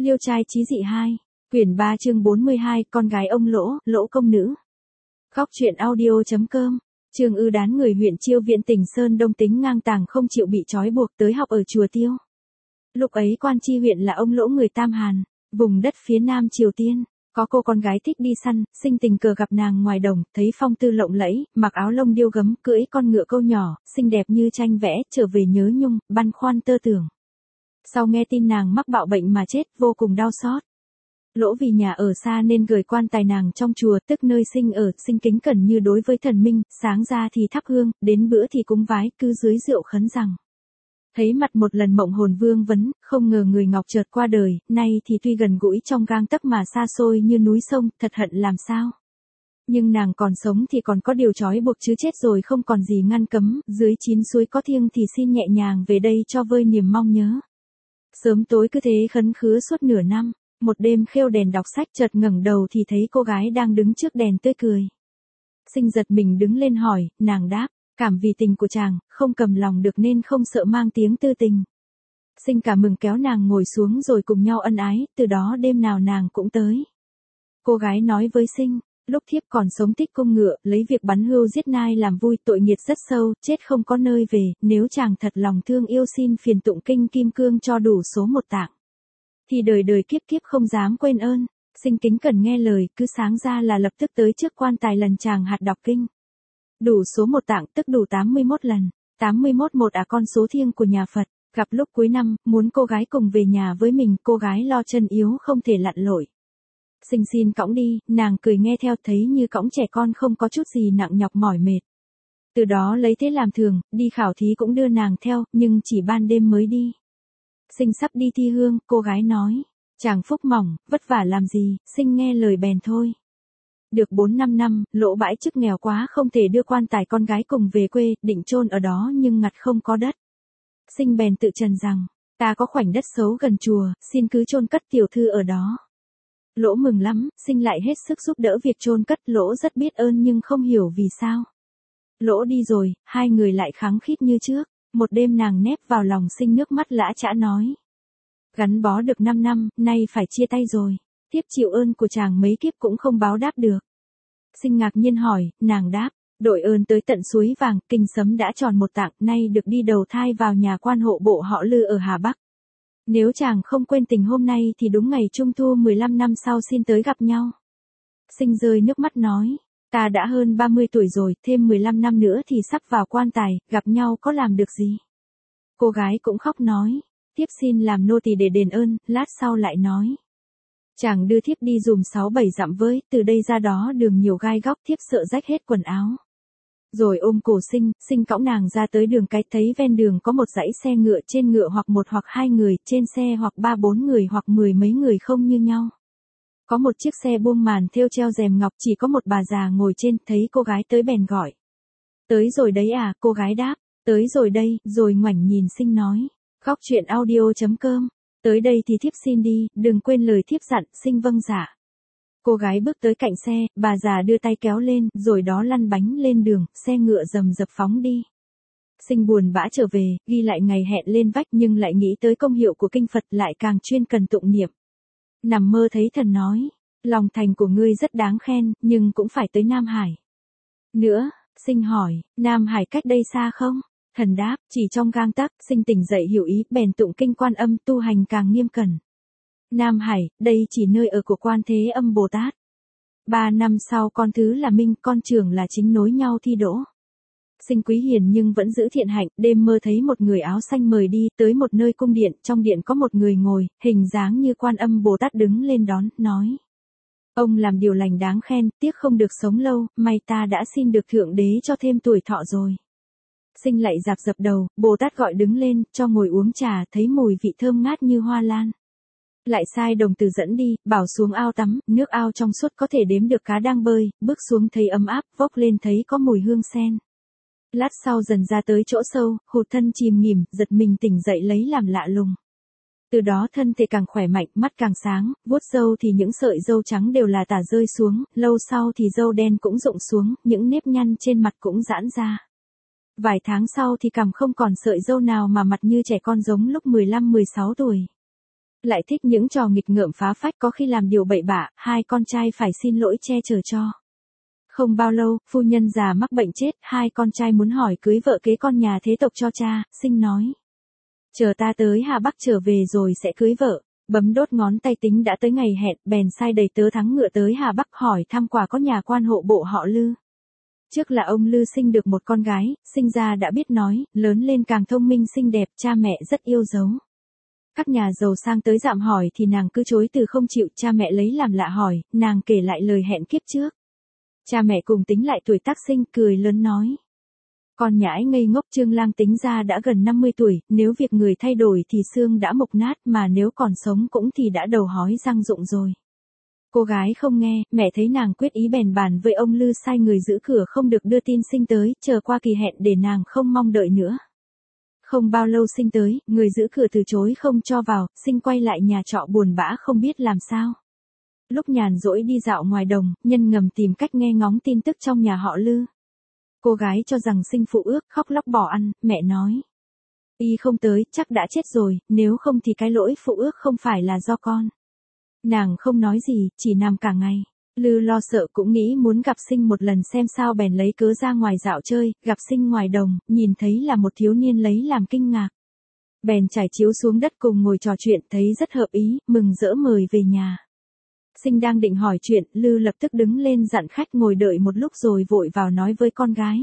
Liêu trai chí dị 2, quyển 3 chương 42, con gái ông Lỗ, Lỗ công nữ. Góc truyện audio.com. Trương Ư đán người huyện Chiêu Viện tỉnh Sơn Đông tính ngang tàng không chịu bị trói buộc tới học ở chùa Tiêu. Lúc ấy quan tri huyện là ông Lỗ người Tam Hàn, vùng đất phía Nam Triều Tiên. Có cô con gái thích đi săn, sinh tình cờ gặp nàng ngoài đồng, thấy phong tư lộng lẫy, mặc áo lông điêu gấm, cưỡi con ngựa câu nhỏ, xinh đẹp như tranh vẽ, trở về nhớ nhung, băn khoăn tơ tưởng. Sau nghe tin nàng mắc bạo bệnh mà chết, vô cùng đau xót. Lỗ vì nhà ở xa nên gửi quan tài nàng trong chùa, tức nơi sinh ở, sinh kính cẩn như đối với thần minh, sáng ra thì thắp hương, đến bữa thì cúng vái, cứ dưới rượu khấn rằng. Thấy mặt một lần mộng hồn vương vấn, không ngờ người ngọc chợt qua đời, nay thì tuy gần gũi trong gang tấc mà xa xôi như núi sông, thật hận làm sao. Nhưng nàng còn sống thì còn có điều trói buộc chứ chết rồi không còn gì ngăn cấm, dưới 9 suối có thiêng thì xin nhẹ nhàng về đây cho vơi niềm mong nhớ. Sớm tối cứ thế khấn khứa suốt nửa năm, một đêm khêu đèn đọc sách chợt ngẩng đầu thì thấy cô gái đang đứng trước đèn tươi cười. Sinh giật mình đứng lên hỏi, nàng đáp, cảm vì tình của chàng, không cầm lòng được nên không sợ mang tiếng tư tình. Sinh cả mừng kéo nàng ngồi xuống rồi cùng nhau ân ái, từ đó đêm nào nàng cũng tới. Cô gái nói với Sinh, lúc thiếp còn sống thích cung ngựa, lấy việc bắn hươu giết nai làm vui, tội nghiệt rất sâu, chết không có nơi về, nếu chàng thật lòng thương yêu xin phiền tụng kinh kim cương cho đủ số 1 tạng. Thì đời đời kiếp kiếp không dám quên ơn. Sinh kính cẩn nghe lời, cứ sáng ra là lập tức tới trước quan tài lần chàng hạt đọc kinh. Đủ số 1 tạng tức đủ 81 lần, 81 một con số thiêng của nhà Phật. Gặp lúc cuối năm, muốn cô gái cùng về nhà với mình, cô gái lo chân yếu không thể lặn lội. Sinh xin cõng đi, nàng cười nghe theo, thấy như cõng trẻ con không có chút gì nặng nhọc mỏi mệt. Từ đó lấy thế làm thường, đi khảo thí cũng đưa nàng theo, nhưng chỉ ban đêm mới đi. Sinh sắp đi thi hương, cô gái nói, chàng phúc mỏng, vất vả làm gì, Sinh nghe lời bèn thôi. Được 4-5 năm, Lỗ bãi chức nghèo quá không thể đưa quan tài con gái cùng về quê, định chôn ở đó nhưng ngặt không có đất. Sinh bèn tự trần rằng, ta có khoảnh đất xấu gần chùa, xin cứ chôn cất tiểu thư ở đó. Lỗ mừng lắm, Sinh lại hết sức giúp đỡ việc chôn cất, Lỗ rất biết ơn nhưng không hiểu vì sao. Lỗ đi rồi, hai người lại khăng khít như trước. Một đêm nàng nép vào lòng Sinh nước mắt lã chã nói. Gắn bó được 5 năm, nay phải chia tay rồi. Thiếp chịu ơn của chàng mấy kiếp cũng không báo đáp được. Sinh ngạc nhiên hỏi, nàng đáp, đội ơn tới tận suối vàng, kinh sấm đã tròn 1 tạng, nay được đi đầu thai vào nhà quan hộ bộ họ Lư ở Hà Bắc. Nếu chàng không quên tình hôm nay thì đúng ngày Trung Thu 15 năm sau xin tới gặp nhau. Sinh rơi nước mắt nói. Ta đã hơn 30 tuổi rồi, thêm 15 năm nữa thì sắp vào quan tài, gặp nhau có làm được gì? Cô gái cũng khóc nói, thiếp xin làm nô tỳ để đền ơn, lát sau lại nói. Chàng đưa thiếp đi dùm 6-7 dặm với, từ đây ra đó đường nhiều gai góc, thiếp sợ rách hết quần áo. Rồi ôm cổ Sinh cõng nàng ra tới đường cái, thấy ven đường có một dãy xe ngựa, trên ngựa hoặc 1 hoặc 2 người, trên xe hoặc 3-4 người hoặc 10 mấy người không như nhau. Có một chiếc xe buông màn thêu treo rèm ngọc, chỉ có một bà già ngồi trên, thấy cô gái tới bèn gọi. Tới rồi đấy à, cô gái đáp, tới rồi đây, rồi ngoảnh nhìn Sinh nói. Góc truyện audio.com, tới đây thì thiếp xin đi, đừng quên lời thiếp dặn, Sinh vâng dạ. Cô gái bước tới cạnh xe, bà già đưa tay kéo lên, rồi đó lăn bánh lên đường, xe ngựa rầm rập phóng đi. Sinh buồn bã trở về, ghi lại ngày hẹn lên vách nhưng lại nghĩ tới công hiệu của kinh Phật, lại càng chuyên cần tụng niệm. Nằm mơ thấy thần nói, lòng thành của ngươi rất đáng khen, nhưng cũng phải tới Nam Hải. Nữa, Sinh hỏi, Nam Hải cách đây xa không? Thần đáp, chỉ trong gang tấc. Sinh tỉnh dậy hiểu ý, bèn tụng kinh Quan Âm, tu hành càng nghiêm cẩn. Nam Hải, đây chỉ nơi ở của Quan Thế Âm Bồ Tát. 3 năm sau con thứ là Minh, con trưởng là Chính nối nhau thi đỗ. Sinh quý hiền nhưng vẫn giữ thiện hạnh, đêm mơ thấy một người áo xanh mời đi tới một nơi cung điện, trong điện có một người ngồi, hình dáng như Quan Âm Bồ Tát đứng lên đón, nói. Ông làm điều lành đáng khen, tiếc không được sống lâu, may ta đã xin được Thượng Đế cho thêm tuổi thọ rồi. Sinh lại rạp dập đầu, Bồ Tát gọi đứng lên, cho ngồi uống trà, thấy mùi vị thơm ngát như hoa lan. Lại sai đồng tử dẫn đi, bảo xuống ao tắm, nước ao trong suốt có thể đếm được cá đang bơi, bước xuống thấy ấm áp, vốc lên thấy có mùi hương sen. Lát sau dần ra tới chỗ sâu, hụt thân chìm nghỉm, giật mình tỉnh dậy lấy làm lạ lùng. Từ đó thân thể càng khỏe mạnh, mắt càng sáng, vuốt râu thì những sợi râu trắng đều là tả rơi xuống, lâu sau thì râu đen cũng rụng xuống, những nếp nhăn trên mặt cũng giãn ra. Vài tháng sau thì cằm không còn sợi râu nào mà mặt như trẻ con giống lúc 15-16 tuổi. Lại thích những trò nghịch ngợm phá phách, có khi làm điều bậy bạ, hai con trai phải xin lỗi che chở cho. Không bao lâu, phu nhân già mắc bệnh chết, hai con trai muốn hỏi cưới vợ kế con nhà thế tộc cho cha, Sinh nói. Chờ ta tới Hà Bắc trở về rồi sẽ cưới vợ. Bấm đốt ngón tay tính đã tới ngày hẹn, bèn sai đầy tớ thắng ngựa tới Hà Bắc hỏi thăm quả có nhà quan hộ bộ họ Lư. Trước là ông Lư sinh được một con gái, sinh ra đã biết nói, lớn lên càng thông minh xinh đẹp, cha mẹ rất yêu dấu. Các nhà giàu sang tới dạm hỏi thì nàng cứ chối từ không chịu, cha mẹ lấy làm lạ hỏi, nàng kể lại lời hẹn kiếp trước. Cha mẹ cùng tính lại tuổi tác sinh, cười lớn nói. Con nhãi ngây ngốc, Trương Lang tính ra đã gần 50 tuổi, nếu việc người thay đổi thì xương đã mục nát, mà nếu còn sống cũng thì đã đầu hói răng rụng rồi. Cô gái không nghe, mẹ thấy nàng quyết ý bèn bàn với ông Lư sai người giữ cửa không được đưa tin Sinh tới, chờ qua kỳ hẹn để nàng không mong đợi nữa. Không bao lâu Sinh tới, người giữ cửa từ chối không cho vào, Sinh quay lại nhà trọ buồn bã không biết làm sao. Lúc nhàn rỗi đi dạo ngoài đồng, nhân ngầm tìm cách nghe ngóng tin tức trong nhà họ Lư. Cô gái cho rằng Sinh phụ ước, khóc lóc bỏ ăn, mẹ nói. Y không tới, chắc đã chết rồi, nếu không thì cái lỗi phụ ước không phải là do con. Nàng không nói gì, chỉ nằm cả ngày. Lư lo sợ cũng nghĩ muốn gặp Sinh một lần xem sao bèn lấy cớ ra ngoài dạo chơi, gặp Sinh ngoài đồng, nhìn thấy là một thiếu niên lấy làm kinh ngạc. Bèn trải chiếu xuống đất cùng ngồi trò chuyện, thấy rất hợp ý, mừng rỡ mời về nhà. Sinh đang định hỏi chuyện, Lư lập tức đứng lên dặn khách ngồi đợi một lúc rồi vội vào nói với con gái.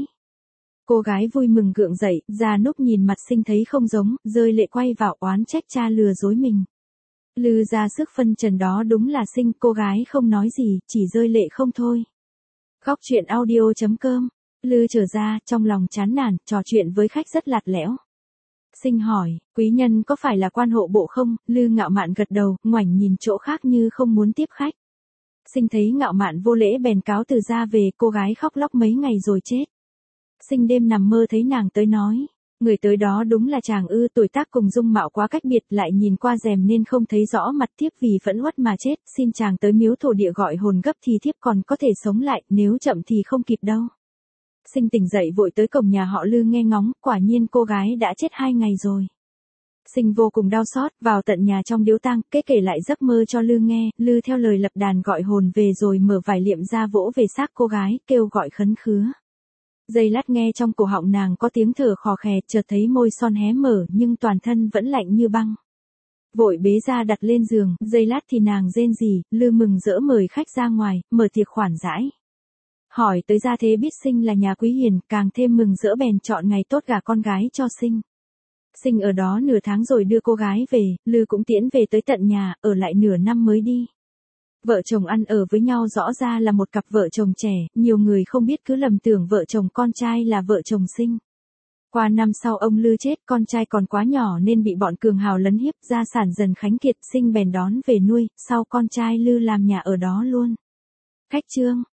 Cô gái vui mừng gượng dậy, ra núc nhìn mặt Sinh thấy không giống, rơi lệ quay vào oán trách cha lừa dối mình. Lư ra sức phân trần đó đúng là Sinh, cô gái không nói gì, chỉ rơi lệ không thôi. Góc truyện audio.com. Lư trở ra, trong lòng chán nản, trò chuyện với khách rất lạt lẽo. Sinh hỏi, quý nhân có phải là quan hộ bộ không? Lư ngạo mạn gật đầu, ngoảnh nhìn chỗ khác như không muốn tiếp khách. Sinh thấy ngạo mạn vô lễ bèn cáo từ ra về, cô gái khóc lóc mấy ngày rồi chết. Sinh đêm nằm mơ thấy nàng tới nói. Người tới đó đúng là chàng ư, tuổi tác cùng dung mạo quá cách biệt, lại nhìn qua rèm nên không thấy rõ mặt, thiếp vì phẫn uất mà chết, xin chàng tới miếu thổ địa gọi hồn gấp thì thiếp còn có thể sống lại, nếu chậm thì không kịp đâu. Sinh tỉnh dậy vội tới cổng nhà họ Lư nghe ngóng, quả nhiên cô gái đã chết 2 ngày rồi. Sinh vô cùng đau xót, vào tận nhà trong điếu tang, kể lại giấc mơ cho Lư nghe, Lư theo lời lập đàn gọi hồn về rồi mở vải liệm ra vỗ về xác cô gái, kêu gọi khấn khứa. Giây lát nghe trong cổ họng nàng có tiếng thở khò khè, chợt thấy môi son hé mở nhưng toàn thân vẫn lạnh như băng. Vội bế ra đặt lên giường, giây lát thì nàng rên rỉ, Lư mừng rỡ mời khách ra ngoài, mở tiệc khoản đãi. Hỏi tới gia thế biết Sinh là nhà quý hiền, càng thêm mừng rỡ bèn chọn ngày tốt gả con gái cho Sinh. Sinh ở đó nửa tháng rồi đưa cô gái về, Lư cũng tiễn về tới tận nhà, ở lại nửa năm mới đi. Vợ chồng ăn ở với nhau rõ ra là một cặp vợ chồng trẻ, nhiều người không biết cứ lầm tưởng vợ chồng con trai là vợ chồng Sinh. Qua năm sau ông Lư chết, con trai còn quá nhỏ nên bị bọn cường hào lấn hiếp, gia sản dần khánh kiệt, Sinh bèn đón về nuôi, sau con trai Lư làm nhà ở đó luôn. Khách chương.